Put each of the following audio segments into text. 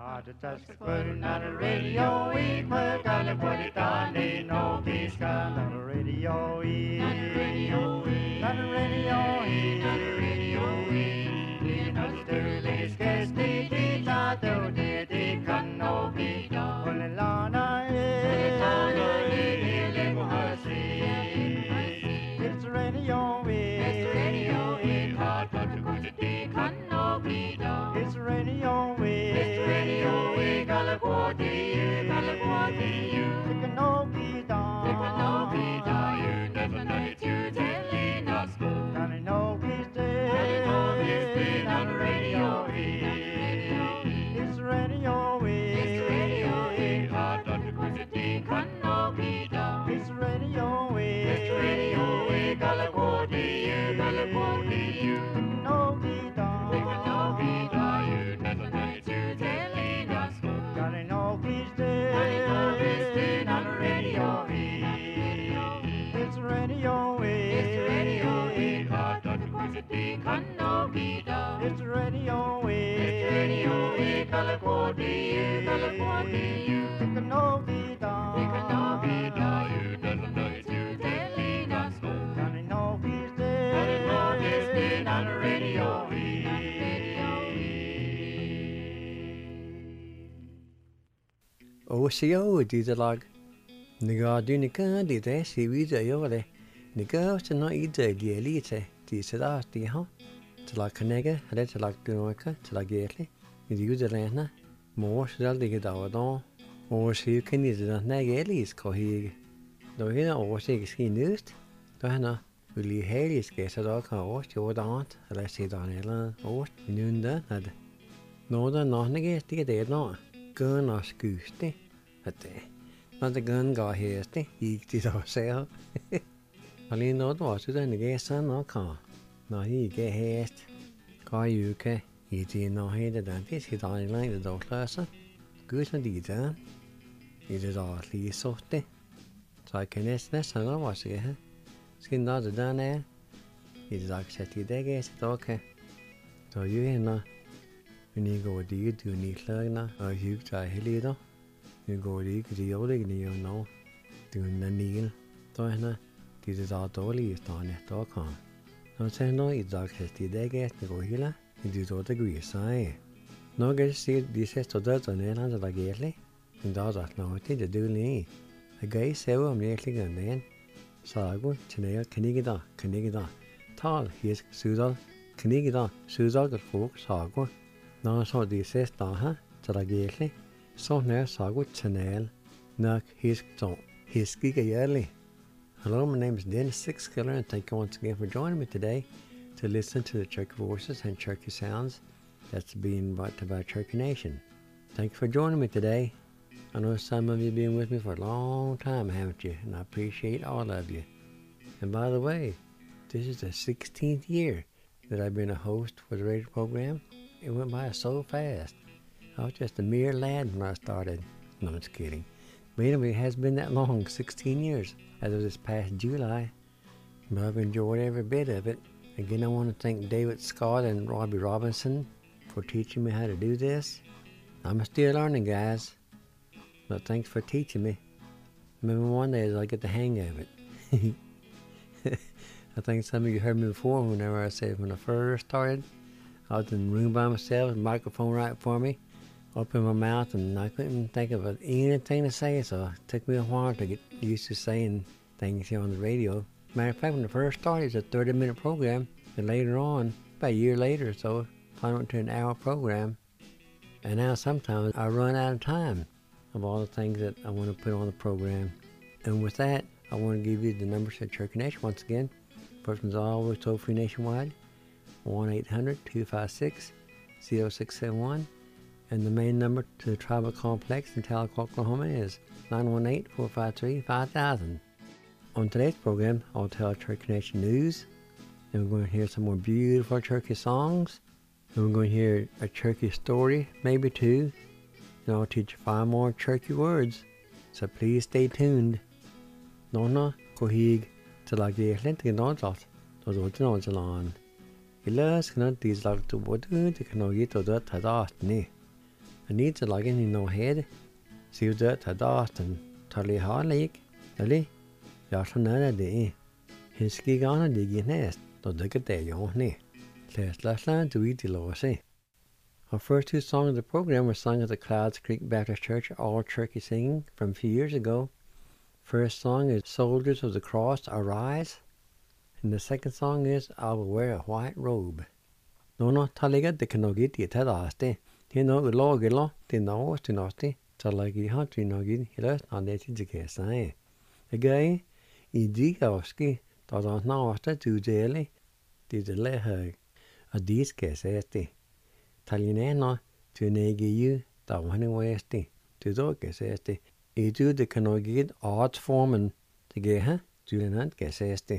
Just putting on the radio, we put on the put it on the no peace gun on the radio, on the radio, on the radio, on the radio, in the Sterling case, the teacher do the can no be done. Only Lana is it's radio, it's radio, hard but the good can no be done. It's radio, it's radio, we California, it can no be done. It can no be done. You never know it, you telling us go. And I know he's dead. On the radio, it's radio, it's radio, hard but the good can no be done. It's radio, California, California, no be done. It can no be done. You never know it, you telling us go. And I know he's dead. On the radio, it's radio, it's radio, hard but the good can no be done. It's radio, California, California, it can no be done. It can no be done. You never know it, you telling us go. And I know he's dead. And I know he's dead on the radio. Åsio didelag. Niga dunika dide si vida yole. Niga tana ide dielite. Disada diha. Tala kanega, hade tala dunoka, tala gele. Idi udelena. Mors dal dige dawadon. Åsio kanida nagelis kohi. Då hina åsio skinust. Då hana uli helis gesada kan åsio dant. Eller sidan eller ås nunda hade. Nåda nahnege dige det nå. Gun og skuste. At det. Når det gun går heste, gik de dog selv. Og lige noget var så den ikke sådan og kan. Når I ikke hest. Går I uke. I det når hele den. Det skal der en lang dog kløse. Gud som de der. I det der lige sorte. Så jeg kan næsten sådan var så her. Skal når det der er. I det der sæt i det gæst dog kan. Så jo hende. When you go to do need lagna or you try helida, you go to the old you know, doing the needle. Doina, this is all dolly is on it, dog on. No say no, it's dog has the day at the gohilla, it is all the grease sigh. No get see this has to dirt on it under like gately, and does not know it to do me. A gay several nearly and then. Sago, Chanel, Canigida, tall, here's Sudal, Canigida, Sudal the folk, Sago. Nå så de ses daha tragedie så nær sagut channel nok hisk to hiskiga yearly. Hello, my name is Dennis Sixkiller and thank you once again for joining me today to listen to the Cherokee voices and Cherokee sounds that's being brought to by Cherokee Nation. Thank you for joining me today. I know some of you have been with me for a long time, haven't you? And I appreciate all of you. And by the way, this is the 16th year that I've been a host for the radio program. It went by so fast. I was just a mere lad when I started. No, I'm just kidding. But anyway, it has been that long, 16 years, as of this past July. But I've enjoyed every bit of it. Again, I want to thank David Scott and Robbie Robinson for teaching me how to do this. I'm still learning, guys. But thanks for teaching me. Maybe one day I'll get the hang of it. I think some of you heard me before whenever I said when I first started, I was in the room by myself, microphone right for me, open my mouth, and I couldn't think of anything to say, so it took me a while to get used to saying things here on the radio. Matter of fact, when I first started, it was a 30-minute program, and later on, about a year later or so, I went to an hour program, and now sometimes I run out of time of all the things that I want to put on the program. And with that, I want to give you the numbers for Cherokee Nation once again. First one's always toll-free nationwide. 1-800-256-0671, and the main number to the tribal complex in Tahlequah, Oklahoma is 918-453-5000. On today's program, I'll tell Cherokee Nation news, and we're going to hear some more beautiful Cherokee songs, and we're going to hear a Cherokee story, maybe two, and I'll teach you 5 more Cherokee words, so please stay tuned. Nona kohig talagi lentignodot, todotinodjalon. Ilas cannot these like to what do the canoe to that ni. I need to log in no head. See that to dust and totally hard like. Really? Just another day. His ski on a diggy nest. Don't look at that, you know. Last line to eat the lower say. Our first two songs of the program were sung at the Clouds Creek Baptist Church, all turkey singing from a few years ago. First song is Soldiers of the Cross Arise. And the second song is I Will Wear a White Robe. No, taliga de canogit yet had asked. You know, the law gillo, the no, to nasty, talagi hunting no good, he left on the case. The guy, Idikowski, does not know after too daily, did the let her a discase esti. Talianeno to negi you, the one westy, to dogges esti. I do the canogit arts form and to get her, to the not guess esti.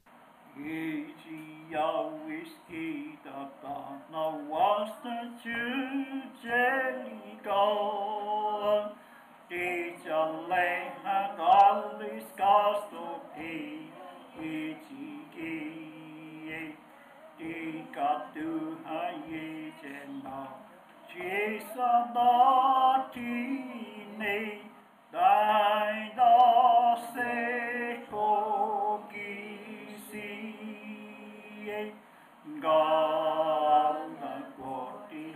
No was the jelly go. Did you lay her all this cost to pay? Did God do her ye now? Jesus naughty nay, thy no se cogisi. God the glory,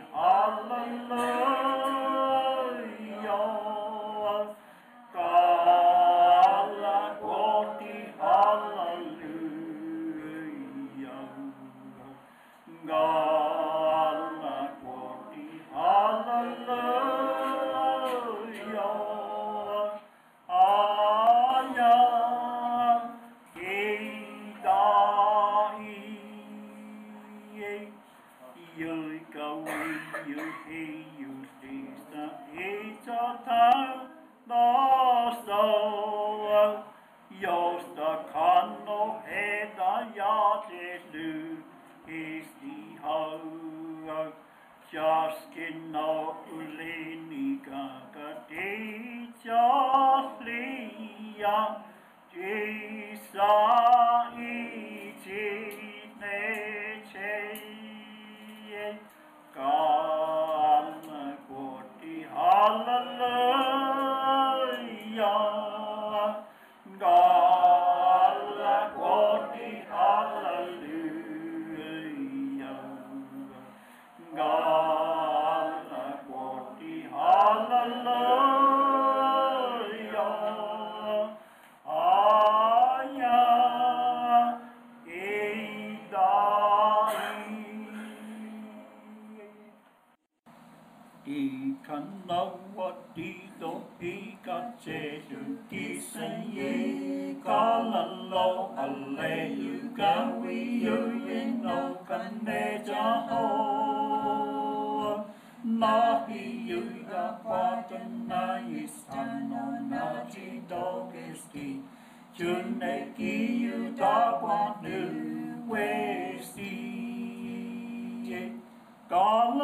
hallelujah. God the glory, hallelujah. God the glory, hallelujah. You go, you he, you see the each of time, the soul. Yours the cano head, the yacht is new, is the hoe. Just in no ulini gaga, just lia, Jesus, each nature. God the glory, hallelujah. God the glory, hallelujah. God the glory, hallelujah. He can know what he don't he got to say call a low alleluia we you know can neja ho na he you the part na is no na ji dog is the juneki you da want to waste call a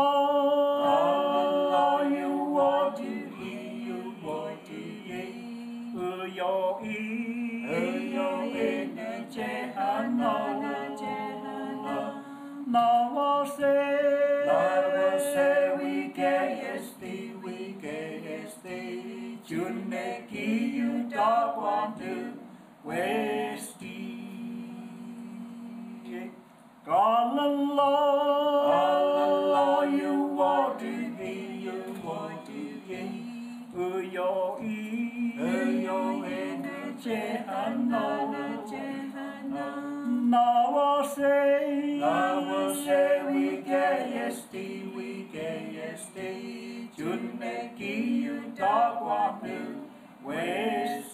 low, you want to hear, you want to hear. Yo in the Jehana. Now I say, we get yes, Juneki, you don't want to waste. Call a law, you want to be, you want to be. Yo in the Jehana. Now I say, we get yes, Juneki, you don't want to waste.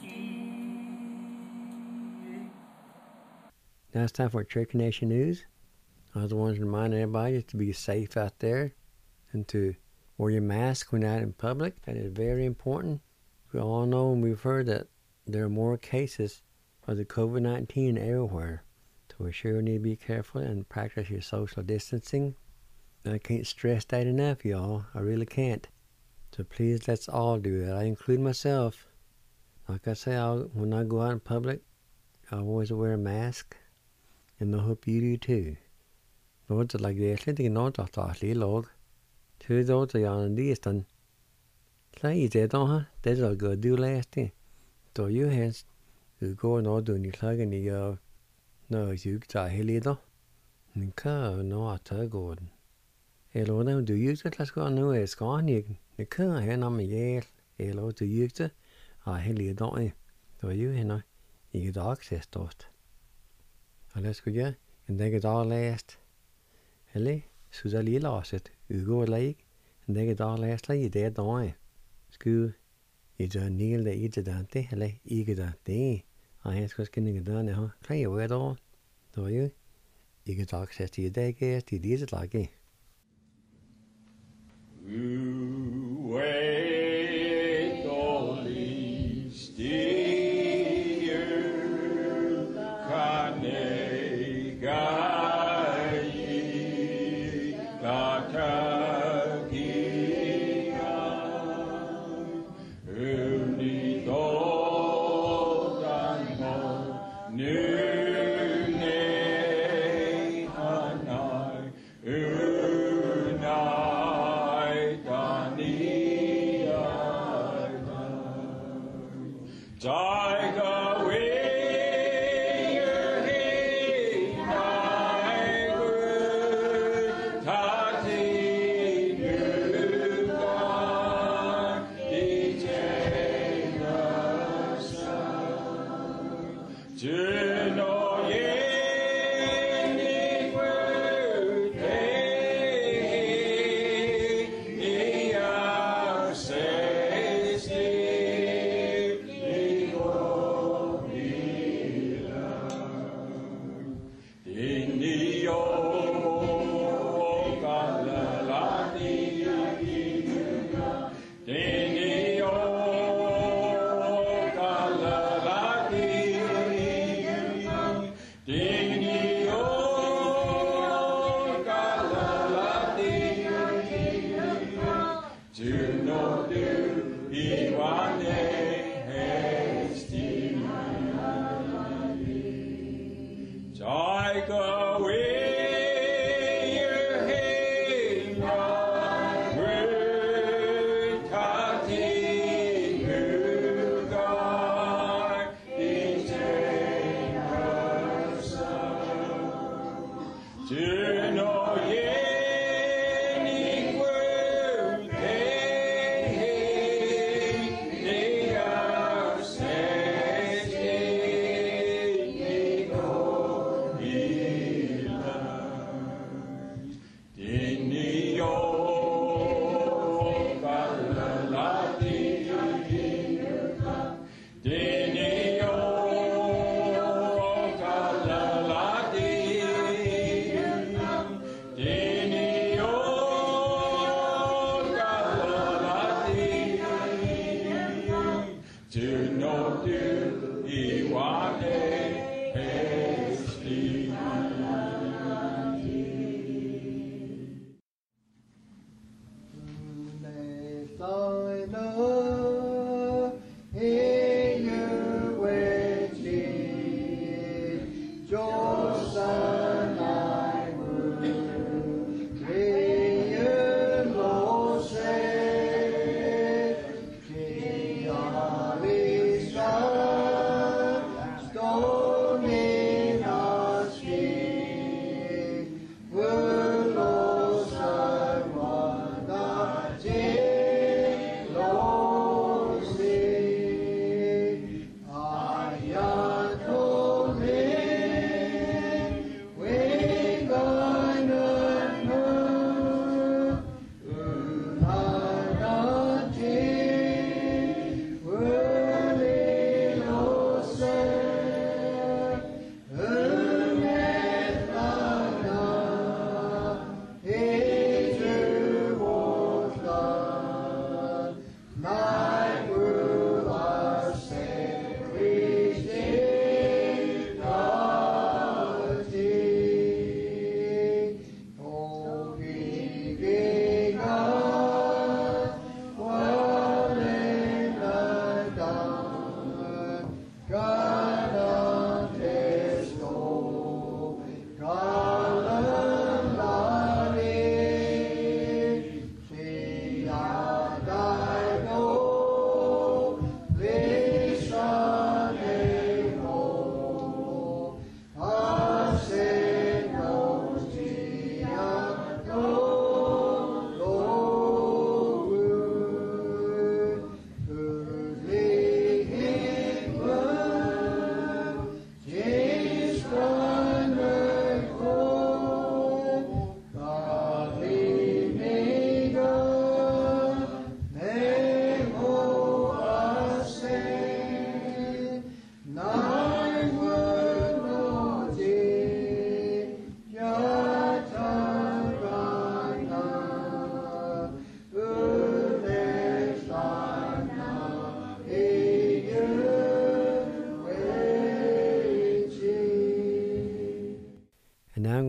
Now it's time for Church Nation News. I was the ones to remind everybody just to be safe out there and to wear your mask when out in public. That is very important. We all know and we've heard that there are more cases of the COVID-19 everywhere. So we sure need to be careful and practice your social distancing. And I can't stress that enough, y'all. I really can't. So please let's all do that. I include myself. Like I say, when I go out in public, I always wear a mask. And I hope you do too. Lord, like this, I think not a log. Tød over til Jan Liestan. Så I det da, det der gør du læste. Da jo hans, du går når du i klagen i når jeg tager hele da. Men kan nå at tage gården. Eller når du jygte, så skal nu er skåren. Det kan han om ihjel. Eller du jygte, og hele dagen. Da jo hende i dag sæståst. Og lad skulle jeg en dag læst. Eller så der lige læset. Ugår læg. En dag læst i det dag. Skulle i det nile i det der eller ikke der det. Og han skulle skinne der her. Kan jeg være der. Da jo ikke dag sæst i dag er det lige det lage.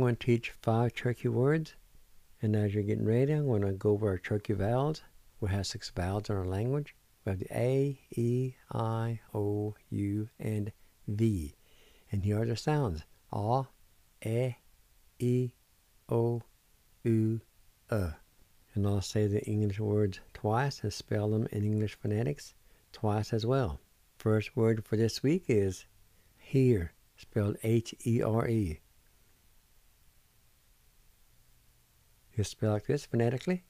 going to teach 5 Cherokee words. And as you're getting ready, I'm going to go over our Cherokee vowels. We have 6 vowels in our language. We have the A, E, I, O, U, and V. And here are the sounds. A, E, O, U, And I'll say the English words twice and spell them in English phonetics twice as well. First word for this week is here, spelled H-E-R-E. You spell like this phonetically.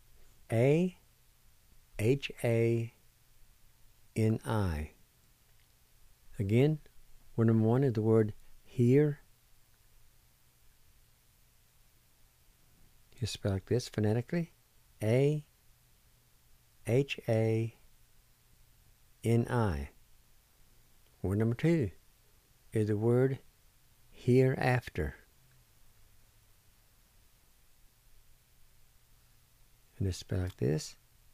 A-H-A-N-I. Again, word number 1 is the word here. You spell like this phonetically. A-H-A-N-I. Word number 2 is the word hereafter. And it's spelled like this.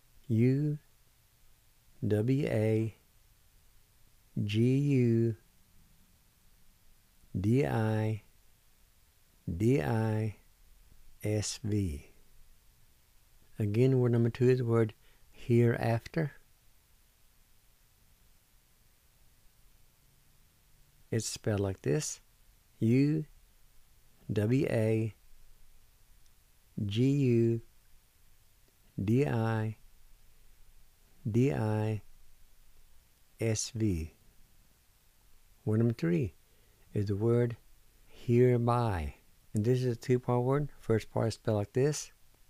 U-W-A-G-U-D-I-D-I-S-V. Again, word number 2 is the word hereafter. It's spelled like this. U-W-A-G-U-D-I-D-I-S-V. Word number 3 is the word hereby. And this is a 2-part word. First part is spelled like this.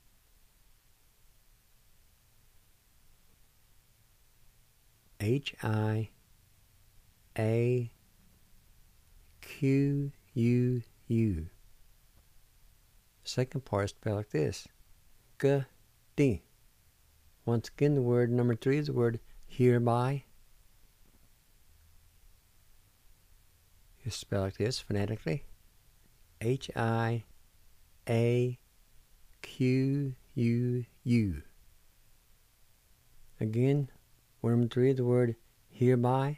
H-I-A-Q-U-U. Second part is spelled like this. G-D. Once again, the word number 3 is the word hereby. It's spelled like this phonetically. H-I-A-Q-U-U. Again, word number 3 is the word hereby.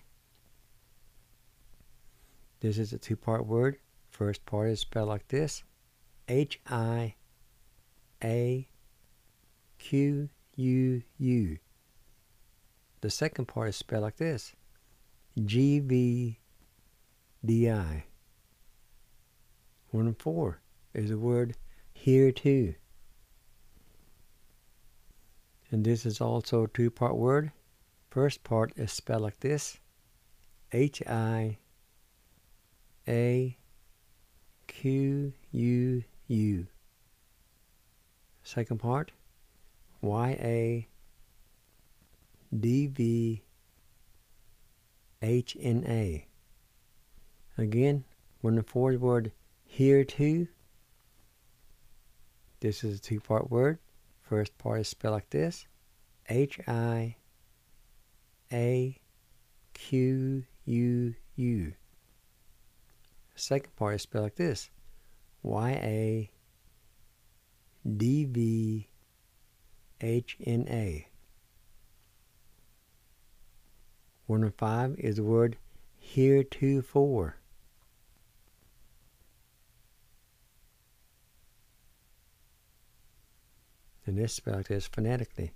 This is a 2-part word. First part is spelled like this. H-I-A-Q-U-U. The second part is spelled like this. G-V-D-I. Word number 4 is the word hereto. And this is also a 2-part word. First part is spelled like this. H-I-A-Q-U-U. Second part, Y-A-D-V-H-N-A. Again, word number 4 is the word hereto. This is a 2-part word. First part is spelled like this. H-I-A-Q-U-U. Second part is spelled like this. Y-A-D-V-H-N-A. Word number 5 is the word heretofore. And this is spelled like this phonetically.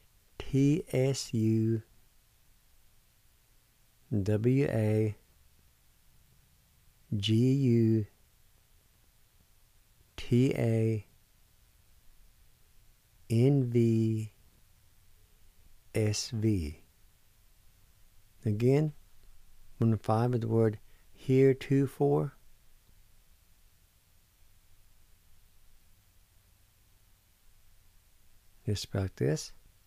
T-S-U-W-A-G-U-T-A-N-V-S-V. Again, number 5 is the word heretofore. It's spelled like this.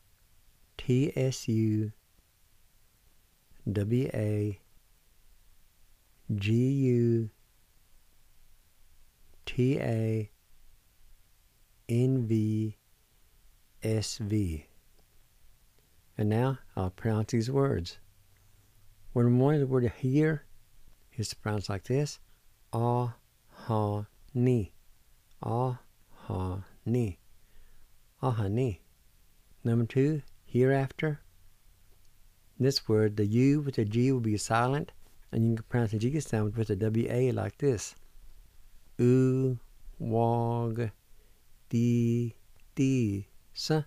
T-S-U-W-A-G-U-T-A-N-V-S-V. And now I'll pronounce these words. Word number 1 is the word here. It's pronounced like this. Ah-ha-ni. Ah-ha-ni. Ah-ha-ni. Number 2, hereafter. This word, the U with the G will be silent, and you can pronounce the G sound with the W-A like this. wog, di, sa.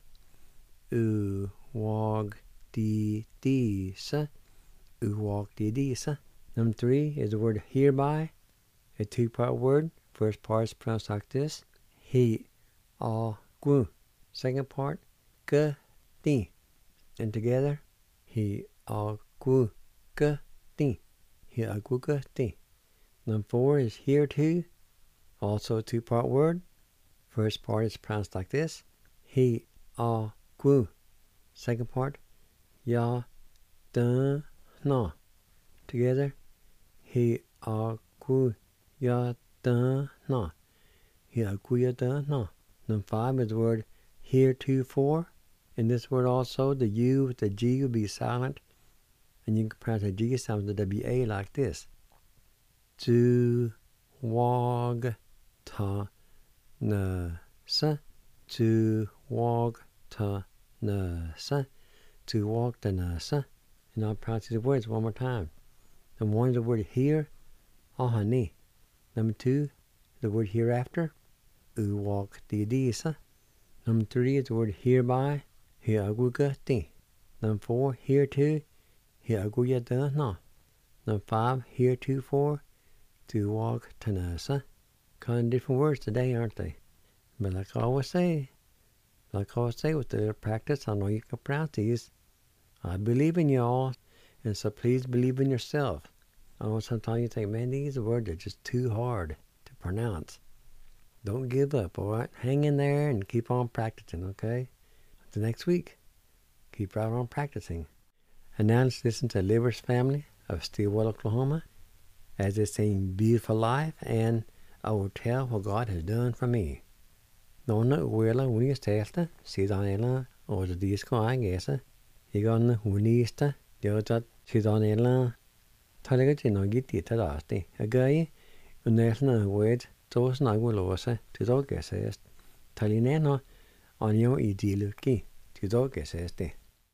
Wog, di, sa. Wog, di, sa. Number 3 is the word hereby, a 2-part word. First part is pronounced like this. He, gu. Second part, g, di. And together, he, gu, g, di. He, gu, g, di. Number 4 is here to, also a 2-part word. First part is pronounced like this. He, gu. Second part, ya, da, na. Together, he, gu, ya, da, na. He, gu, ya, da, na. Number 5 is the word heretofore. In this word also, the U with the G will be silent. And you can pronounce the G sound with the WA like this. To, wog, ta, na, sa. To, wog, ta, na, sa. To, wog, ta, na, sa. And I'll pronounce these words one more time. Number 1 is the word here, ahani. Number 2, the word hereafter, wog, di, sa. Number 3 is the word hereby, he, agu, ga, di. Number 4, here to, he, agu, ya, da, na. Number 5, heretofore, to, wog, ta, na, sa. Kind of different words today, aren't they? But like I always say, with the practice, I know you can pronounce these. I believe in you all, and so please believe in yourself. I know sometimes you think, man, these words are just too hard to pronounce. Don't give up, all right? Hang in there and keep on practicing, okay? Until next week, keep right on practicing. And now let's listen to Liver's Family of Stillwater, Oklahoma, as they sing Beautiful Life and I Will Tell What God Has Done For Me. Nonna uela unistesta, sidonella, or the disco agesa. Igon unista, Jota, sidonella. Talegati gitti tadasti. A guy, unelna wed, tos nagulosa, to dogesest. Talineno, on your idiluki, to dogeseste.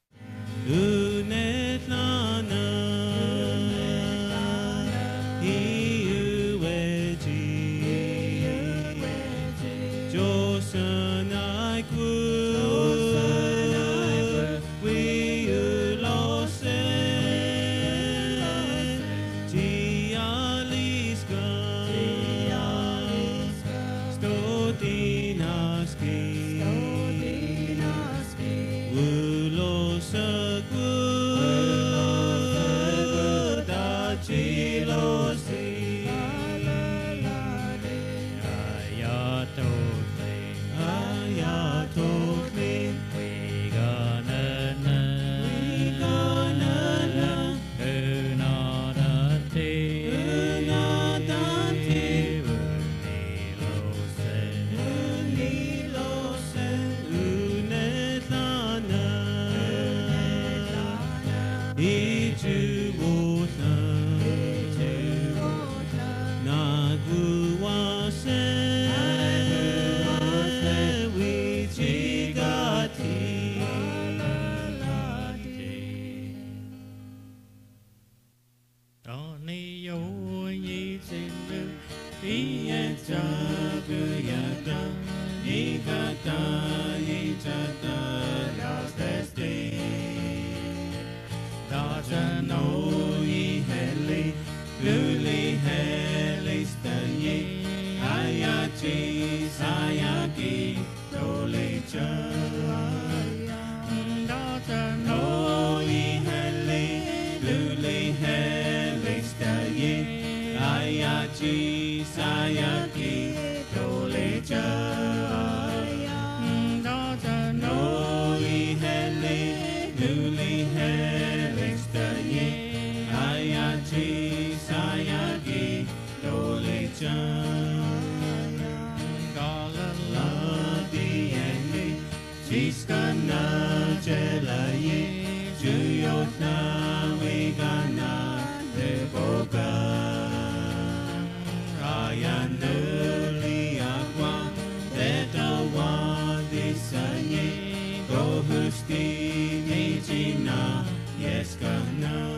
Yes, God, no.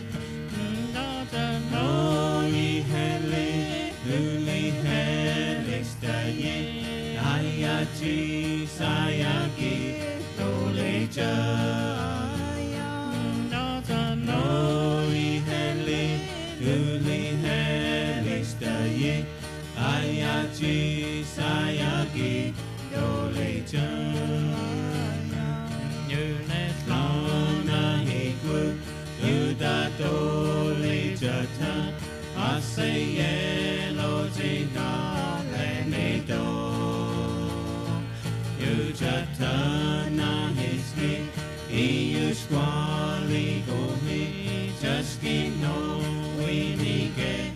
Daughter, no, ye headley, newly headley. Ayachi Sayaki Doleja Nota Noi Henley Uli Henley Staye Ayachi Sayaki Doleja Yunet Lona Hiku Yuda Doleja Ta Asaye Lojika Lenedo Yujatana Hiski Iyusquali Gohi Juski no Winike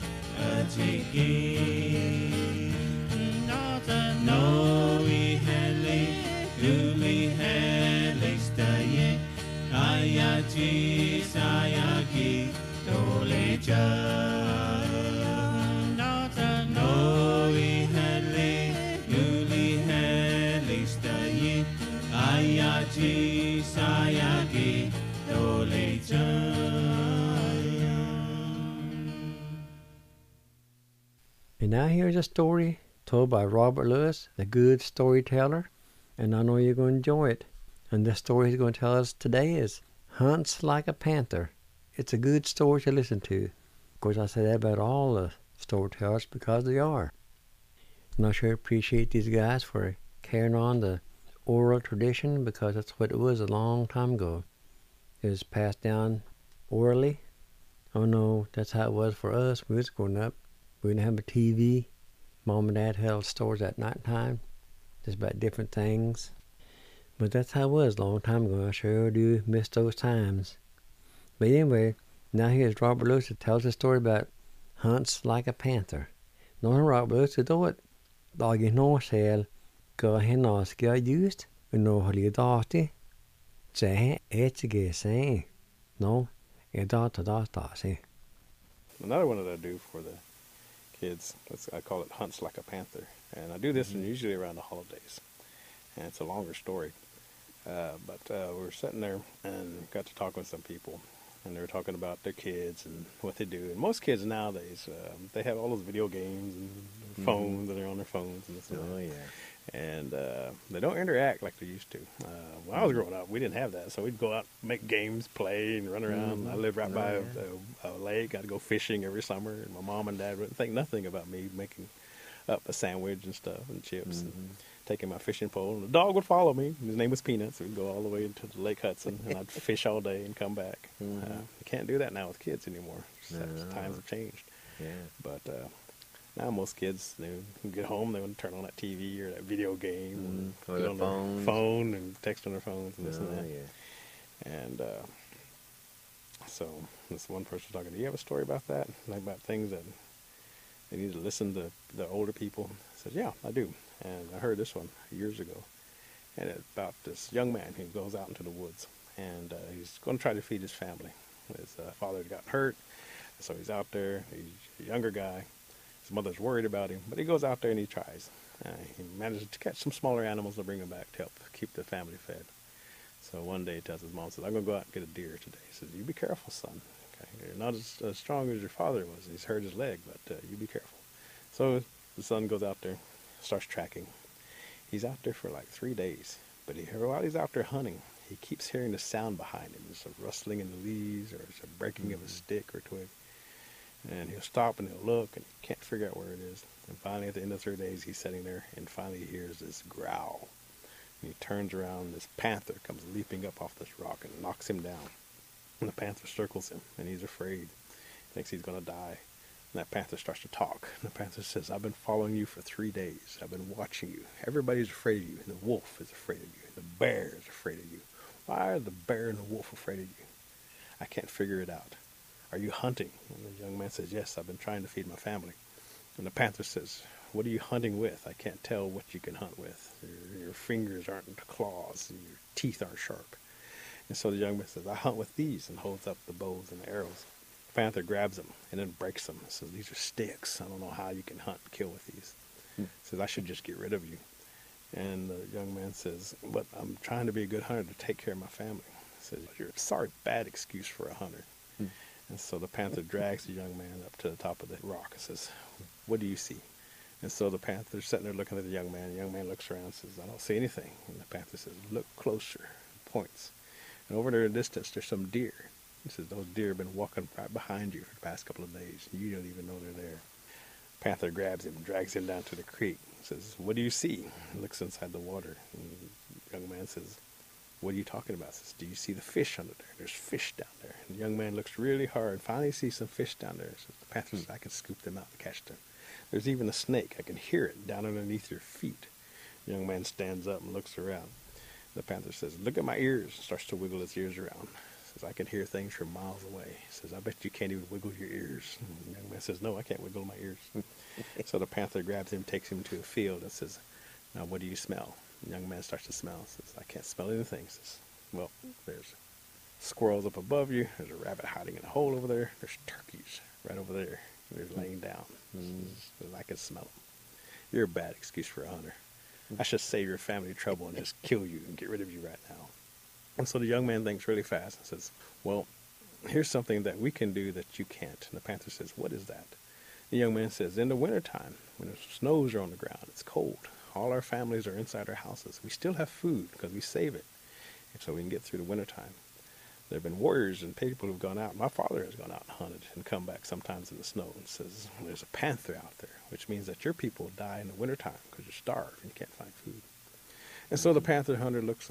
Atiki Nota no Iheli Uli Heli Staye Ayachi Sayaki Doleja Nota no Iheli Uli Heli Staye Ayachi Sayaki Doleja. And now here's a story told by Robert Lewis, the good storyteller, and I know you're going to enjoy it. And this story he's going to tell us today is Hunts Like a Panther. It's a good story to listen to. Of course, I say that about all the storytellers because they are. And I sure appreciate these guys for carrying on the oral tradition because that's what it was a long time ago. It was passed down orally. Oh no, that's how it was for us when we was growing up. We didn't have a TV. Mom and Dad held stories at night time, just about different things. But that's how it was a long time ago. I sure do miss those times. But anyway, now here's Robert Lewis that tells a story about Hunts Like a Panther. Nå Robert Lewis då dagen nå sel go henna ska just no holi dati. Say etge say. No, data say. Another one that I do for the kids, I call it Hunts Like a Panther. And I do this usually around the holidays. And it's a longer story. But we were sitting there and got to talk with some people. And they were talking about their kids and what they do. And most kids nowadays, they have all those video games and phones, and they're on their phones and stuff. Oh, yeah. And they don't interact like they used to. When I was growing up, we didn't have that. So we'd go out, make games, play, and run around. I lived right by a lake. I'd go fishing every summer. And my mom and dad wouldn't think nothing about me making up a sandwich and stuff and chips and taking my fishing pole. And the dog would follow me. His name was Peanut. So we'd go all the way into the Lake Hudson. And I'd fish all day and come back. You can't do that now with kids anymore. Times have changed. Yeah. But now most kids, they get home, they want to turn on that TV or that video game, or get their on phones. their phone and text on their phones and this and that. Yeah. And so this one person was talking, do you have a story about that? Like about things that they need to listen to the older people? I said, yeah, I do. And I heard this one years ago. And it's about this young man who goes out into the woods. And he's going to try to feed his family. His father had gotten hurt. So he's out there. He's a younger guy. His mother's worried about him, but he goes out there and he tries. He manages to catch some smaller animals to bring them back to help keep the family fed. So one day he tells his mom, says, I'm going to go out and get a deer today. He says, you be careful, son. Okay? You're not as strong as your father was. He's hurt his leg, but you be careful. So the son goes out there, starts tracking. He's out there for like 3 days. But while he's out there hunting, he keeps hearing the sound behind him. There's a rustling in the leaves or it's a breaking of a stick or twig. And he'll stop and he'll look and he can't figure out where it is. And finally, at the end of 3 days, he's sitting there and finally he hears this growl. And he turns around and this panther comes leaping up off this rock and knocks him down. And the panther circles him and he's afraid. He thinks he's going to die. And that panther starts to talk. And the panther says, I've been following you for 3 days. I've been watching you. Everybody's afraid of you. And the wolf is afraid of you. And the bear is afraid of you. Why are the bear and the wolf afraid of you? I can't figure it out. Are you hunting? And the young man says, yes, I've been trying to feed my family. And the panther says, what are you hunting with? I can't tell what you can hunt with. Your fingers aren't claws, and your teeth aren't sharp. And so the young man says, I hunt with these, and holds up the bows and the arrows. The panther grabs them and then breaks them and says, these are sticks. I don't know how you can hunt and kill with these. Says, I should just get rid of you. And the young man says, but I'm trying to be a good hunter to take care of my family. Says, you're a sorry, bad excuse for a hunter. And so the panther drags the young man up to the top of the rock and says, what do you see? And so the panther's sitting there looking at the young man. The young man looks around and says, I don't see anything. And the panther says, look closer, points. And over there in the distance, there's some deer. He says, those deer have been walking right behind you for the past couple of days. You don't even know they're there. Panther grabs him, drags him down to the creek. Says, what do you see? He looks inside the water. And the young man says, what are you talking about? Says, do you see the fish under there? There's fish down there. And the young man looks really hard and finally sees some fish down there. Says, the panther says, I can scoop them out and catch them. There's even a snake. I can hear it down underneath your feet. The young man stands up and looks around. The panther says, look at my ears. Starts to wiggle his ears around. Says, I can hear things from miles away. Says, I bet you can't even wiggle your ears. And the young man says, no, I can't wiggle my ears. So the panther grabs him, takes him to a field and says, now what do you smell? The young man starts to smell. Says, I can't smell anything. Says, well, there's squirrels up above you. There's a rabbit hiding in a hole over there. There's turkeys right over there. They're laying down. Says, I can smell them. You're a bad excuse for a hunter. I should save your family trouble and just kill you and get rid of you right now. And so the young man thinks really fast and says, well, here's something that we can do that you can't. And the panther says, what is that? The young man says, in the wintertime, when the snows are on the ground, it's cold. All our families are inside our houses. We still have food because we save it. And so we can get through the wintertime. There have been warriors and people who've gone out. My father has gone out and hunted and come back sometimes in the snow and says, there's a panther out there, which means that your people die in the wintertime because you're starved and you can't find food. And so the panther hunter looks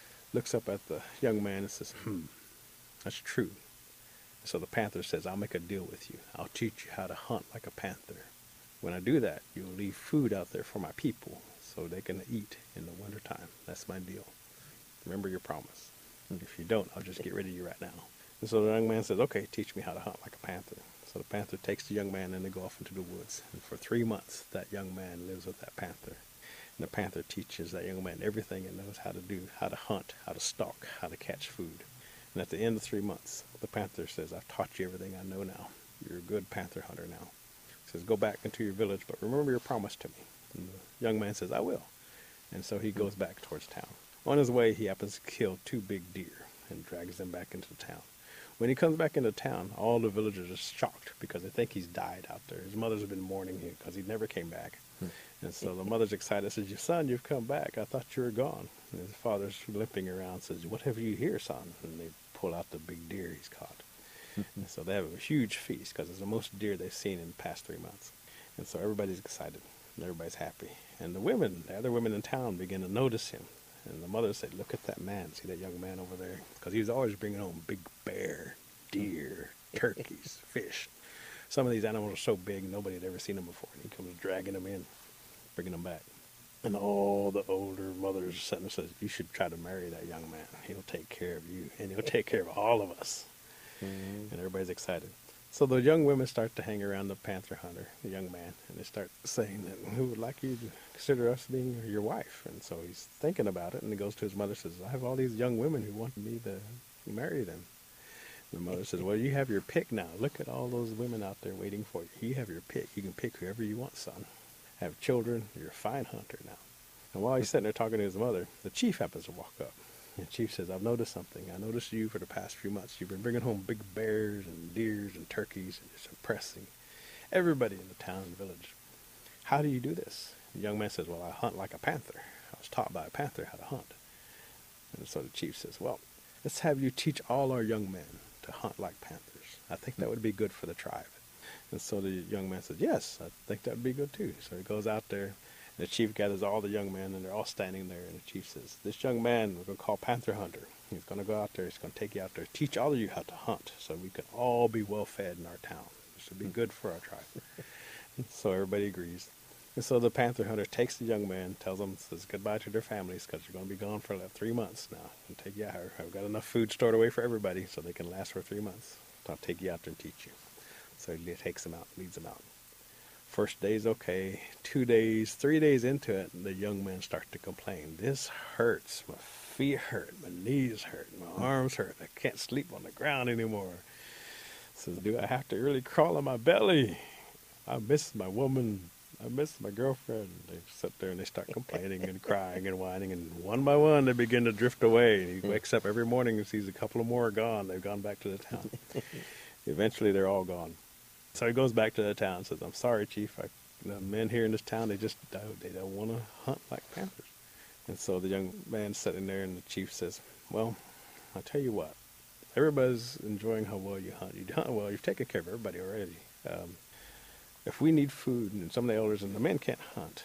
up at the young man and says, that's true. So the panther says, I'll make a deal with you. I'll teach you how to hunt like a panther. When I do that, you'll leave food out there for my people so they can eat in the wintertime. That's my deal. Remember your promise. If you don't, I'll just get rid of you right now. And so the young man says, okay, teach me how to hunt like a panther. So the panther takes the young man and they go off into the woods. And for 3 months, that young man lives with that panther. And the panther teaches that young man everything it knows how to do, how to hunt, how to stalk, how to catch food. And at the end of 3 months, the panther says, I've taught you everything I know now. You're a good panther hunter now. He says, go back into your village, but remember your promise to me. And the young man says, I will. And so he goes back towards town. On his way, he happens to kill 2 big deer and drags them back into the town. When he comes back into town, all the villagers are shocked because they think he's died out there. His mother's been mourning him because he never came back. And so the mother's excited, says, your son, you've come back. I thought you were gone. And his father's limping around, says, what have you here, son? And they pull out the big deer he's caught. And so they have a huge feast because it's the most deer they've seen in the past 3 months. And so everybody's excited and everybody's happy. And the other women in town begin to notice him. And the mother said, look at that man. See that young man over there? Because he was always bringing home big bear, deer, turkeys, fish. Some of these animals are so big, nobody had ever seen them before. And he comes dragging them in, bringing them back. And all the older mothers are sitting there and says, you should try to marry that young man. He'll take care of you, and he'll take care of all of us. And everybody's excited. So the young women start to hang around the panther hunter, the young man, and they start saying that, who would like you to consider us being your wife? And so he's thinking about it, and he goes to his mother and says, I have all these young women who want me to marry them. The mother says, well, you have your pick now. Look at all those women out there waiting for you. You have your pick. You can pick whoever you want, son. Have children. You're a fine hunter now. And while he's sitting there talking to his mother, the chief happens to walk up. And the chief says, I've noticed something. I noticed you for the past few months. You've been bringing home big bears and deers and turkeys, and it's impressing everybody in the town and village. How do you do this? The young man says, well, I hunt like a panther. I was taught by a panther how to hunt. And so the chief says, well, let's have you teach all our young men to hunt like panthers. I think that would be good for the tribe. And so the young man says, yes, I think that would be good too. So he goes out there. The chief gathers all the young men, and they're all standing there. And the chief says, this young man we're going to call Panther Hunter. He's going to go out there. He's going to take you out there, teach all of you how to hunt so we can all be well fed in our town. This would be good for our tribe. So everybody agrees. And so the Panther Hunter takes the young man, tells them, says goodbye to their families because you're going to be gone for like 3 months now. And take you out here. I've got enough food stored away for everybody so they can last for 3 months. So I'll take you out there and teach you. So he takes them out, leads them out. First day's okay. 2 days, 3 days into it, the young men start to complain. This hurts. My feet hurt. My knees hurt. My arms hurt. I can't sleep on the ground anymore. Says, do I have to really crawl on my belly? I miss my woman. I miss my girlfriend. They sit there and they start complaining and crying and whining. And one by one, they begin to drift away. And he wakes up every morning and sees a couple of more gone. They've gone back to the town. Eventually, they're all gone. So he goes back to the town and says, I'm sorry, Chief. I the men here in this town, they don't want to hunt like panthers. And so the young man sitting there, and the chief says, well, I'll tell you what, everybody's enjoying how well you hunt. You hunt well, you've taken care of everybody already. If we need food, and some of the elders and the men can't hunt,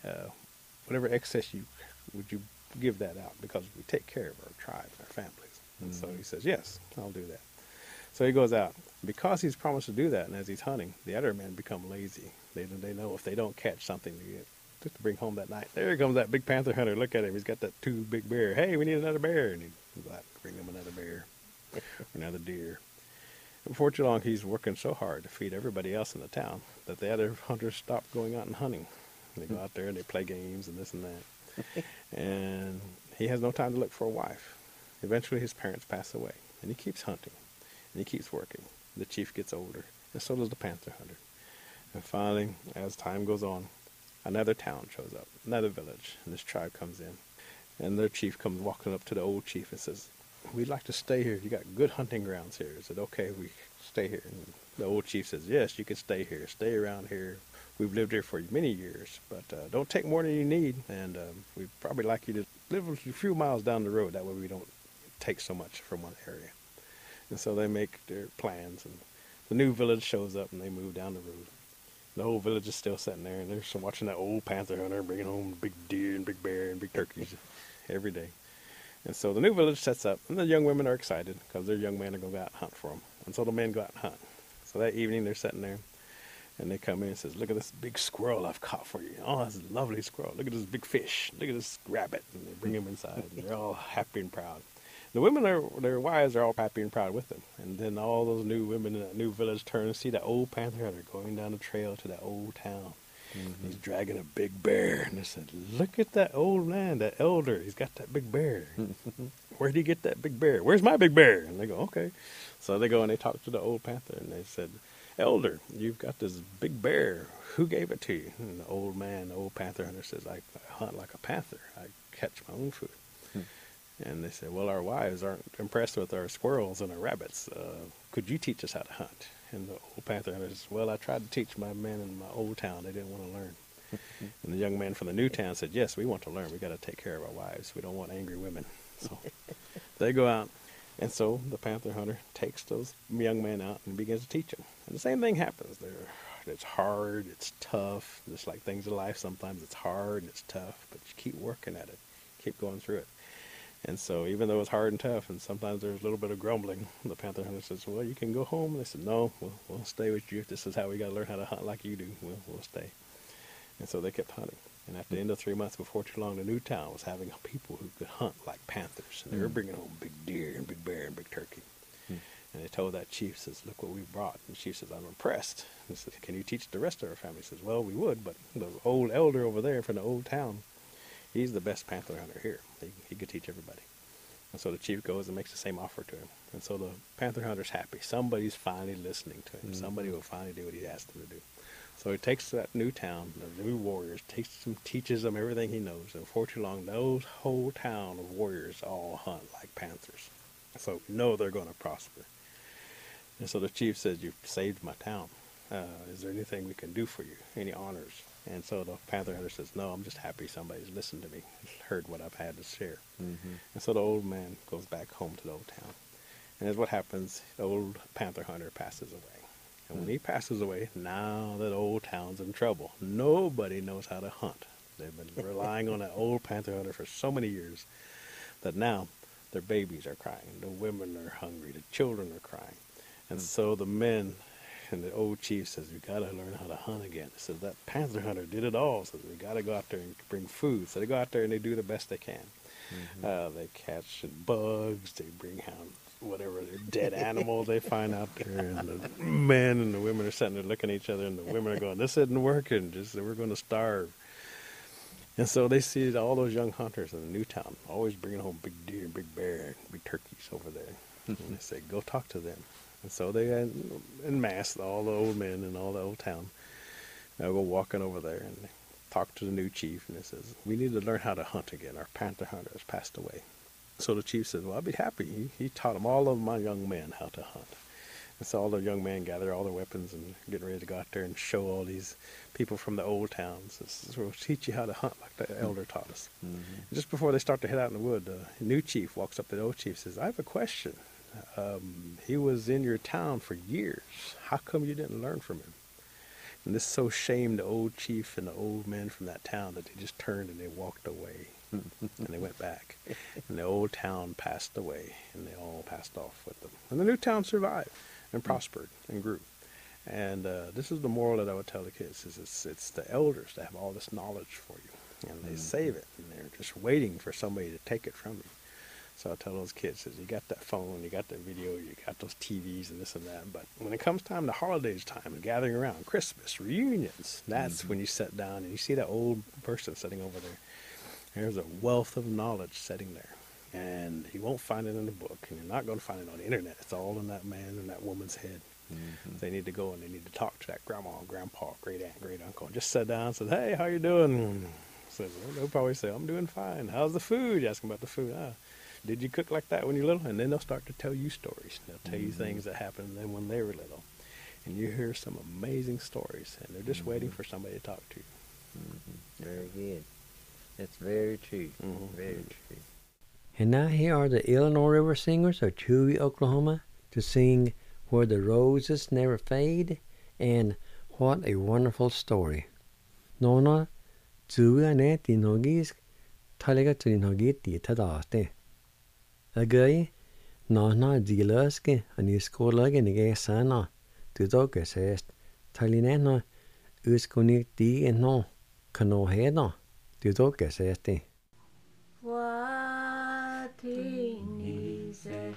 whatever excess would you give that out, because we take care of our tribe, our families. And so he says, yes, I'll do that. So he goes out. Because he's promised to do that, and as he's hunting, the other men become lazy. They know if they don't catch something to bring home that night, there comes that big panther hunter. Look at him. He's got that 2 big bear. Hey, we need another bear. And he's like, bring him another bear, another deer. And before too long, he's working so hard to feed everybody else in the town that the other hunters stop going out and hunting. They go out there and they play games and this and that. And he has no time to look for a wife. Eventually, his parents pass away, and he keeps hunting, and he keeps working. The chief gets older, and so does the panther hunter. And finally, as time goes on, another town shows up, another village, and this tribe comes in. And their chief comes walking up to the old chief and says, we'd like to stay here. You got good hunting grounds here. Is it okay if we stay here? And the old chief says, yes, you can stay here. Stay around here. We've lived here for many years, but don't take more than you need, and we'd probably like you to live a few miles down the road. That way we don't take so much from one area. And so they make their plans, and the new village shows up, and they move down the road. The whole village is still sitting there, and they're watching that old panther hunter bringing home big deer and big bear and big turkeys every day. And so the new village sets up, and the young women are excited because their young men are going to go out and hunt for them. And so the men go out and hunt. So that evening they're sitting there, and they come in and says, look at this big squirrel I've caught for you. Oh, that's a lovely squirrel. Look at this big fish. Look at this rabbit. And they bring him inside, and they're all happy and proud. The women, their wives, are all happy and proud with them. And then all those new women in that new village turn and see that old panther hunter going down the trail to that old town. Mm-hmm. He's dragging a big bear. And they said, look at that old man, that elder. He's got that big bear. Where'd he get that big bear? Where's my big bear? And they go, okay. So they go and they talk to the old panther, and they said, elder, you've got this big bear. Who gave it to you? And the old man, the old panther hunter says, I hunt like a panther. I catch my own food. And they said, well, our wives aren't impressed with our squirrels and our rabbits. Could you teach us how to hunt? And the old panther hunter says, well, I tried to teach my men in my old town. They didn't want to learn. And the young man from the new town said, yes, we want to learn. We got to take care of our wives. We don't want angry women. So they go out. And so the panther hunter takes those young men out and begins to teach them. And the same thing happens. It's hard, it's tough, just like things in life. Sometimes it's hard and it's tough, but you keep working at it, keep going through it. And so even though it's hard and tough, and sometimes there's a little bit of grumbling, the panther hunter says, well, you can go home. And they said, no, we'll stay with you. If this is how we got to learn how to hunt like you do, we'll stay. And so they kept hunting. And at the end of 3 months, before too long, the new town was having people who could hunt like panthers. And they were bringing home big deer and big bear and big turkey. And they told that chief, says, look what we brought. And the chief says, I'm impressed. And he says, can you teach the rest of our family? He says, well, we would, but the old elder over there from the old town, he's the best panther hunter here. He could teach everybody. And so the chief goes and makes the same offer to him. And so the panther hunter's happy. Somebody's finally listening to him. Somebody will finally do what he asked them to do. So he takes that new town, the new warriors, teaches them everything he knows. And before too long, those whole town of warriors all hunt like panthers. So we know they're going to prosper. And so the chief says, you've saved my town. Is there anything we can do for you? Any honors? And so the panther hunter says, no, I'm just happy somebody's listened to me, heard what I've had to share. And so the old man goes back home to the old town. And as what happens, the old panther hunter passes away. And when he passes away, now that old town's in trouble. Nobody knows how to hunt. They've been relying on that old panther hunter for so many years that now their babies are crying. The women are hungry. The children are crying. And so the men and the old chief says, we got to learn how to hunt again. He says, that panther hunter did it all. Says, we got to go out there and bring food. So they go out there and they do the best they can. They catch bugs. They bring out whatever dead animal they find out there. And the men and the women are sitting there looking at each other. And the women are going, this isn't working. We're going to starve. And so they see all those young hunters in the new town always bringing home big deer, big bear, big turkeys over there. And they say, go talk to them. And so they, en masse, all the old men and all the old town, go walking over there and they talk to the new chief. And he says, we need to learn how to hunt again. Our panther hunter has passed away. So the chief says, well, I'd be happy. He taught them, all of my young men, how to hunt. So all the young men gather all their weapons and getting ready to go out there and show all these people from the old towns. This is, we'll teach you how to hunt like the elder taught us. Just before they start to head out in the wood, the new chief walks up to the old chief and says, I have a question. He was in your town for years. How come you didn't learn from him? And this so shamed the old chief and the old men from that town that they just turned and they walked away. And they went back. And the old town passed away, and they all passed off with them. And the new town survived and prospered and grew. And this is the moral that I would tell the kids, is it's the elders that have all this knowledge for you. And they save it, and they're just waiting for somebody to take it from you. So I tell those kids, you got that phone, you got that video, you got those TVs and this and that. But when it comes time to holidays time and gathering around, Christmas, reunions, that's when you sit down and you see that old person sitting over there. There's a wealth of knowledge sitting there. And you won't find it in the book, and you're not going to find it on the internet. It's all in that man and that woman's head. They need to go and they need to talk to that grandma, grandpa, great aunt, great uncle. Just sit down and say, hey, how you doing? So they'll probably say, I'm doing fine. How's the food? You ask them about the food. Did you cook like that when you were little? And then they'll start to tell you stories. They'll tell you things that happened to them when they were little. And you hear some amazing stories, and they're just waiting for somebody to talk to you. Very good. That's very true. Very true. And now here are the Illinois River Singers of Chewy, Oklahoma, to sing Where the Roses Never Fade and What a Wonderful Story. Nona, Chewy ane tinogis, talega tinogit di tadaste. Agay, nona zilaske, aniskolag nige sana, tudoges est, talinena, uskonik di no, kanohena, tudoges este. What is it?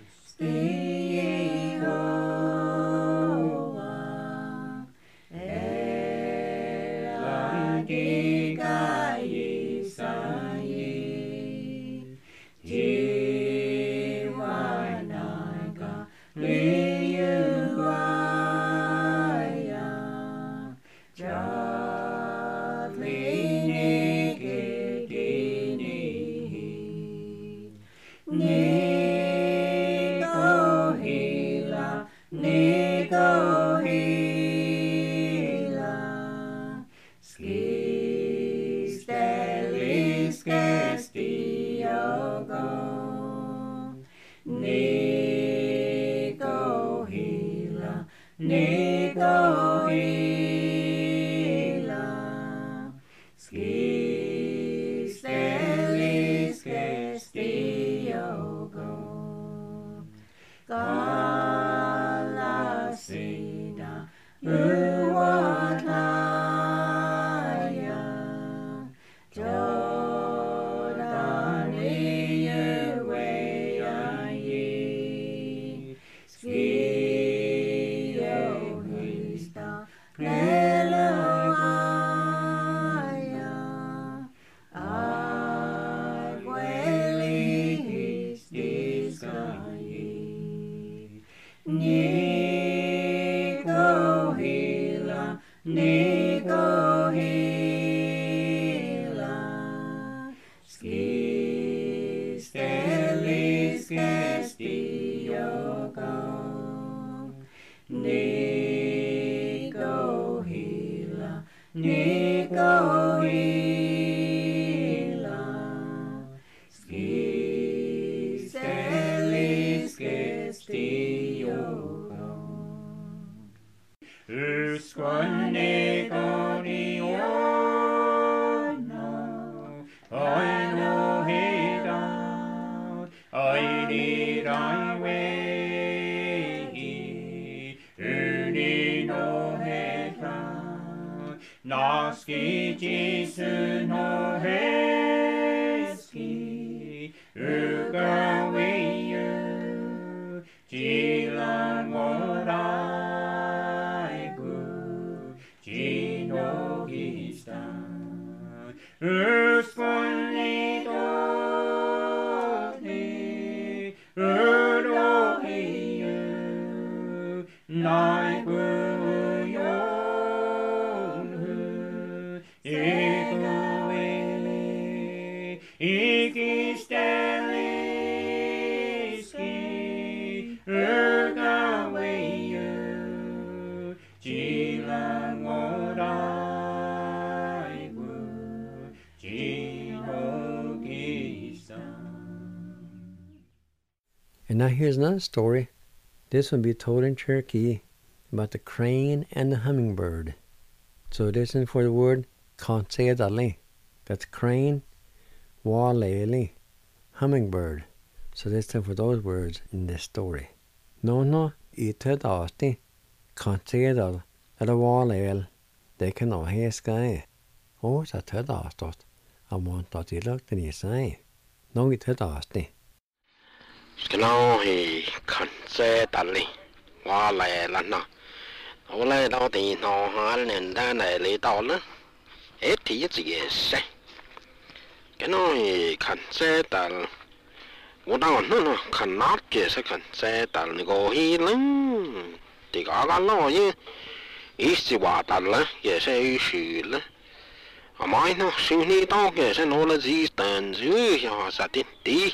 And now here's another story. This one be told in Cherokee about the crane and the hummingbird. So listen for the word Consedale. That's crane, walele, hummingbird. So listen for those words in this story. No, ita dasti, Consedal, eller walel, det kan nå heska. Og så tar dastot, og månta til lagt den I seg. Nå ita dasti. Skal nå I Consedale, walel, nå. Og lad dog det nå har den der lidt dårlig. Et tidsgæse. Skal nå I Consedale. Hvordan nå kan nok gæse Consedale gå hele. Det går godt lov I. Istiwadale gæse I skyle. Og mig nå syvende I dag gæse nogle sidstans. Jeg har sat det.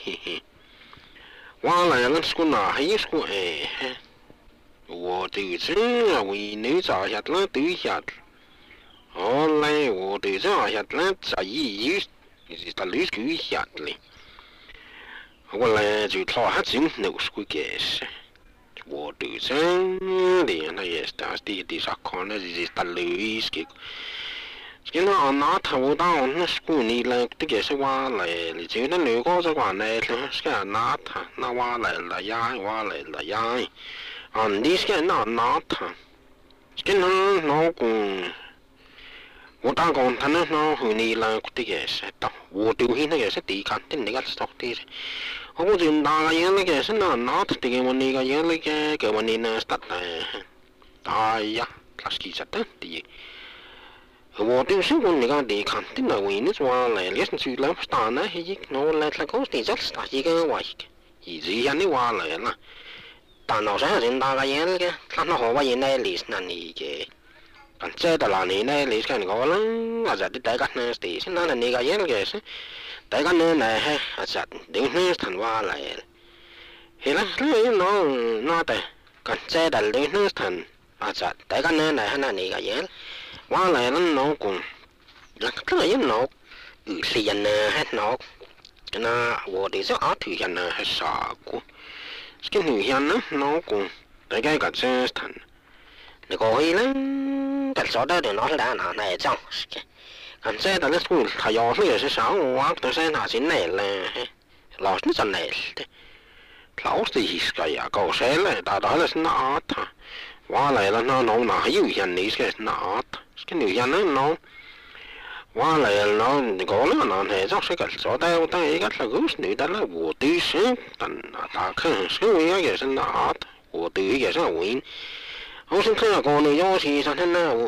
Walalen skulle nå I skulle af. Hvor det så er vi nødt til at have det dyrt. Og lad hvor det så er det så I just der lyst dyrt. Og lad du klare at sin nu skulle gæse. Hvor det så det er næst der det så kunne det der lyst. Skal nå not have down skulle ni lade det gæse var lad til den løber så var næt skal not når var lad jeg and this can not skin no kun hvordan går han nå hun I lader det gæse der hvor du hende gæse det kan den ikke stå det og hvor den der jeg gæse not det kan man ikke jeg kan man ikke start der ja klassisk det hvor du så kun ikke det kan den der win så var listen til lave stande ikke noget lad gå det så start ikke væk I siger ni var la但我相信大家嘢嘅，睇到好乜嘢呢？歷史嗱你嘅，咁即係嗱你呢？歷史嘅講啦，或者啲大家呢？歷史嗱你嘅嘢嘅先，大家呢嚟係或者點呢？談話嚟，係啦，呢啲攞嘅，咁即係嗱你呢？談或者大家呢嚟係嗱你嘅嘢，話嚟啦攞講，嗱咁係攞，有些人呢係攞，嗱我哋就阿土人呢係傻姑。cái người hiện nó cũng tới cái cả xe thành để có gì lắm cái số đó để nó đã nào này trong cái xe đó nó cũng thay đổi cái sự sáng quá cái xe nào xin này là lót nó chân này lót thì cái cầu xe này đã đó là nó thà qua lại là nó nào hiểu hiện này cái nó cái người hiện nó qua lại nó có là nó này trong cái số đó cái là cái người đó là vô tư sinh thành ta không cái cái cái nó vô tư cái cái win ông sinh cái con này do thì sao thế nào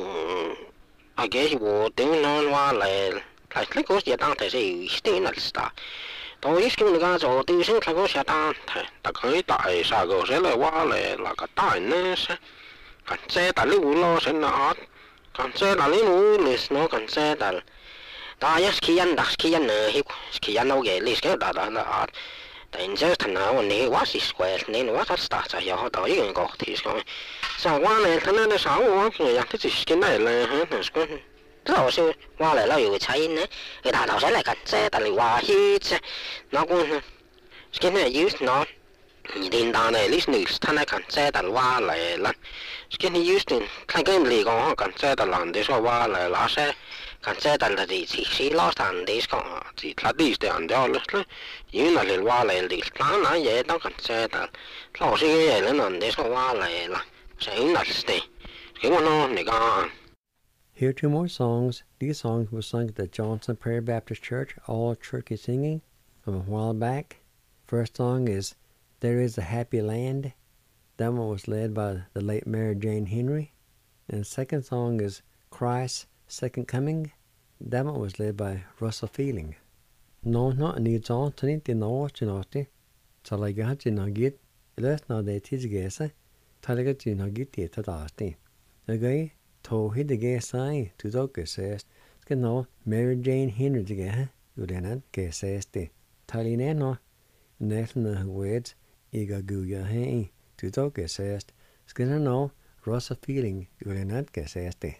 cái vô tư nó qua lại cái gì đang thấy gì thế nào đó tôi ý cái người cho tư sinh cái gì đang thấy ta cái tại sao cái sẽ lại qua lại là cái tai nó sẽ cái xe tại lúc lo sẽ nó cái xe tại lúc nó cái xe tại ta ya skian he skian no ge lis ke da at ta in just now and he was square nen was at start sa ya da yi go ti so sa wa ne ta na sa wa ke ya ti skin này là ha square đó là wa lại là有差呢给他头先来看这但是话去这那个skin này use not din da này lis news ta na kan这但wa lại là skin use din kai cái li go kan这但lan de so wa lại là se kan se tan da di si lo tan de ko si la di de an de le yin na le wa le di ta na ye ta kan se ta lo si ye le nan de so wa le la se yin na ste ke wo no ne ga. Here are two more songs. These songs were sung at the Johnson Prairie Baptist Church, all turkey singing from a while back. First song is There Is a Happy Land. That one was led by the late Mary Jane Henry. And the second song is Christ's Second Coming. That one was led by Russell Feeling. No, needs on to need to know what you know. So like I had to get less now they teach guess. Talaga to not get it at last. Okay, to hit the guess I to talk says, can know Mary Jane Henry to get you then guess says the Talinano. Nathan words, Ega Guya hey to talk says, can know Russell Feeling you then not guess says the.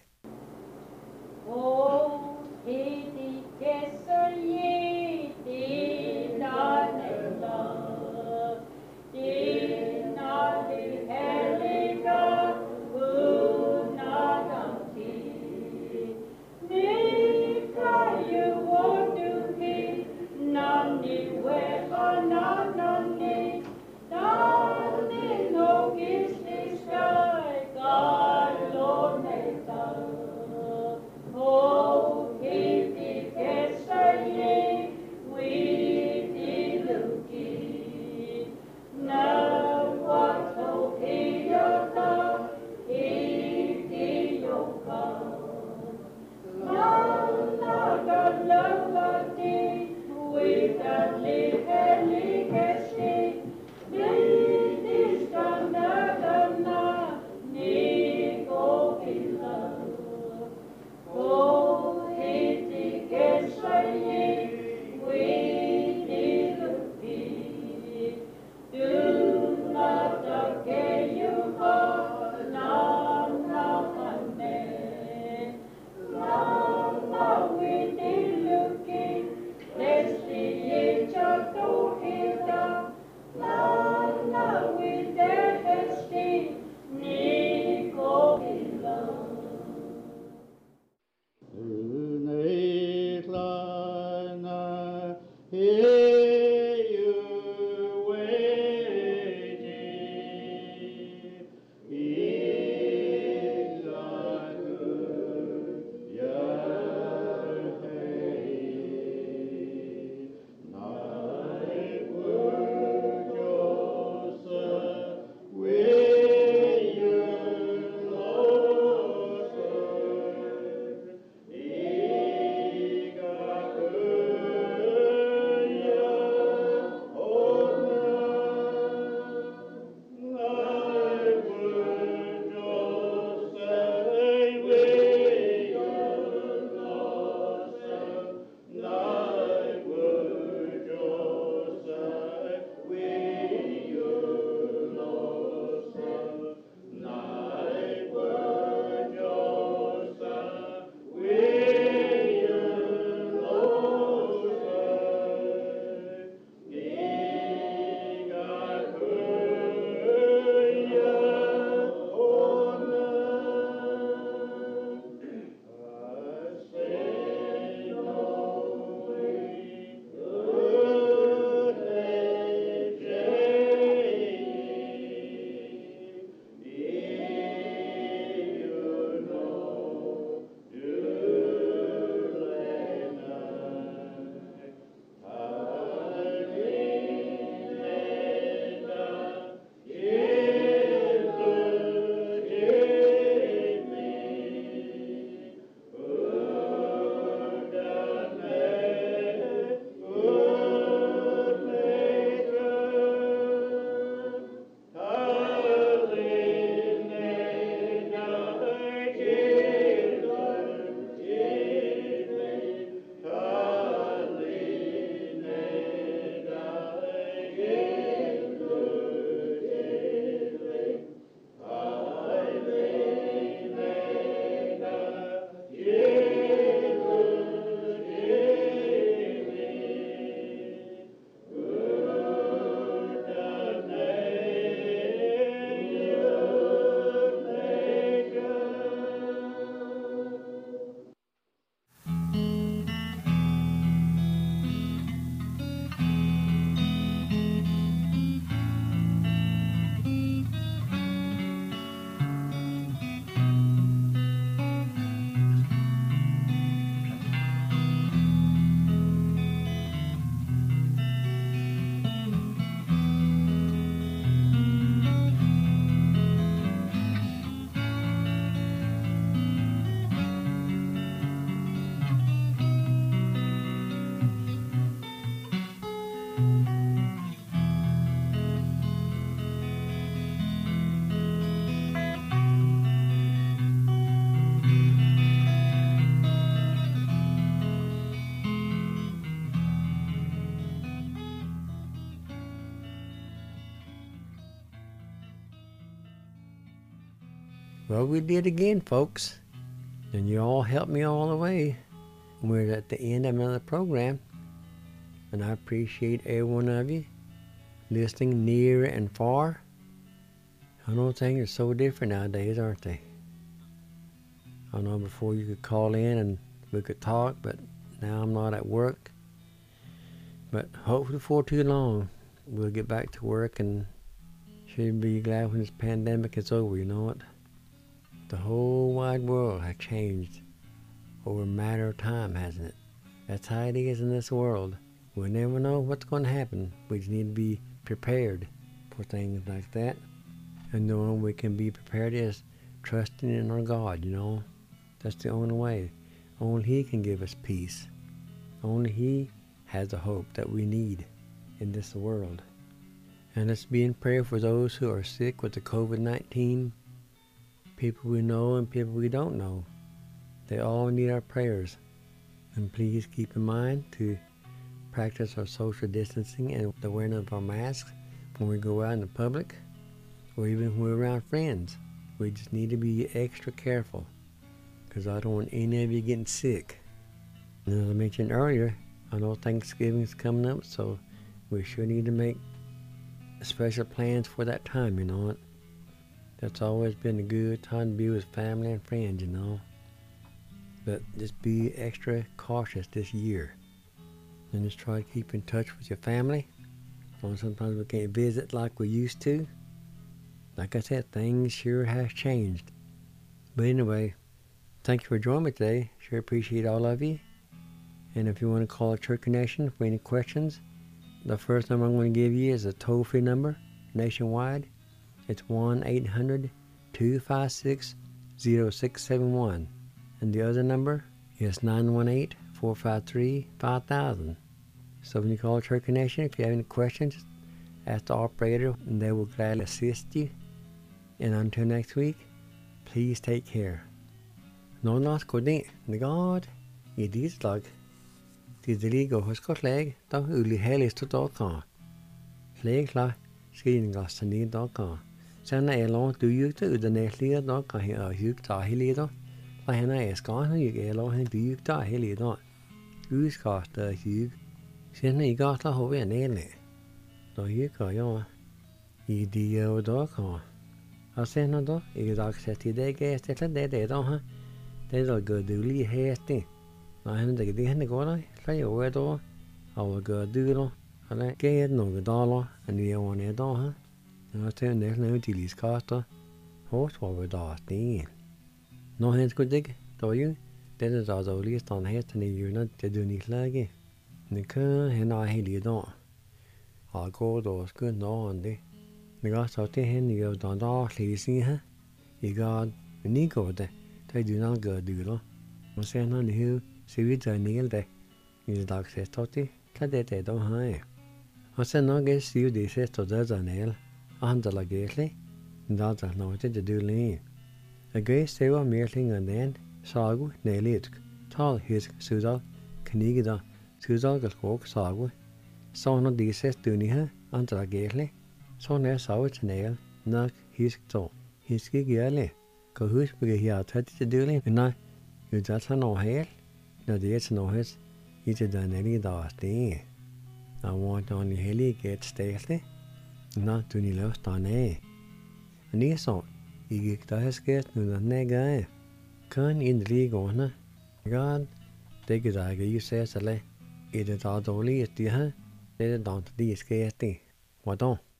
Yeah. Well, we did again, folks. And you all helped me all the way. We're at the end of another program. And I appreciate every one of you listening near and far. I know things are so different nowadays, aren't they? I know before you could call in and we could talk, but now I'm not at work. But hopefully before too long, we'll get back to work and should be glad when this pandemic is over, you know what? The whole wide world has changed over a matter of time, hasn't it? That's how it is in this world. We'll never know what's going to happen. We just need to be prepared for things like that. And the only way we can be prepared is trusting in our God, you know. That's the only way. Only He can give us peace. Only He has the hope that we need in this world. And let's be in prayer for those who are sick with the COVID-19, people we know and people we don't know. They all need our prayers. And please keep in mind to practice our social distancing and the wearing of our masks when we go out in the public, or even when we're around friends. We just need to be extra careful, because I don't want any of you getting sick. And as I mentioned earlier, I know Thanksgiving is coming up, so we sure need to make special plans for that time, you know. That's always been a good time to be with family and friends, you know. But just be extra cautious this year. And just try to keep in touch with your family. Sometimes we can't visit like we used to. Like I said, things sure has changed. But anyway, thank you for joining me today. Sure appreciate all of you. And if you want to call a Church Connection for any questions, the first number I'm going to give you is a toll-free number nationwide. It's 1-800-256-0671. And the other number is 918-453-5000. So when you call Church Connection, if you have any questions, ask the operator and they will gladly assist you. And until next week, please take care. No nas ko din, God, I dis lag. Tidlig og husk at leg, da uli helst til dere. Leg klar, skriven gassen i dere. Sen er langt ugygt ut den næstlige dere her hygt av hele da. La henne er skan hyg er la henne bygt av hele da. Uskast er hyg. Sen I gata hovedet nede. Da hyger jeg I de og dere. Og sen da, I dag sett I deg er stedet det da ha. Det da gør du lige hæstig. Når han det henne går der, så jo da. Og gør du da. Eller gør nogle dollar, og vi er nede da ha. Og så næsten er det lige skaster. Hårdt var vi da sten. Når han skulle digge, da jo. Det da da lige stand hæsten I hjørnet, det du ikke lage. Det kan han er hele da. Og går da skud nå han det. Det går så til hende jo da læsning ha. I går ni går det. Det du nok gør du da. Og sen han jo så vidt der ned det. I dag så det kan det da ha. Og sen nok er syv det så der ned. Og han der lager da der nå det du lige. Jeg gør så var mere ting den. Sagu nelit. Tal hisk sudal knigida. Sudal galkok sagu. Så når det så du ni ha. Han der lager så når sagu til nok hisk to. Hisk gærle. Kan huske at jeg har taget det døle. Nej, jo der tager noget helt. Når det er til noget helt. I til den hellige dag sted. Og hvor den hellige gæt stælte. Nå, du ni laver stand af. Og det er så. I gik der har sket nu den nægge. Kan endelig gående. God, det kan der ikke I sige sig. I det der dårlige det her. Det er det der sker det. Hvordan?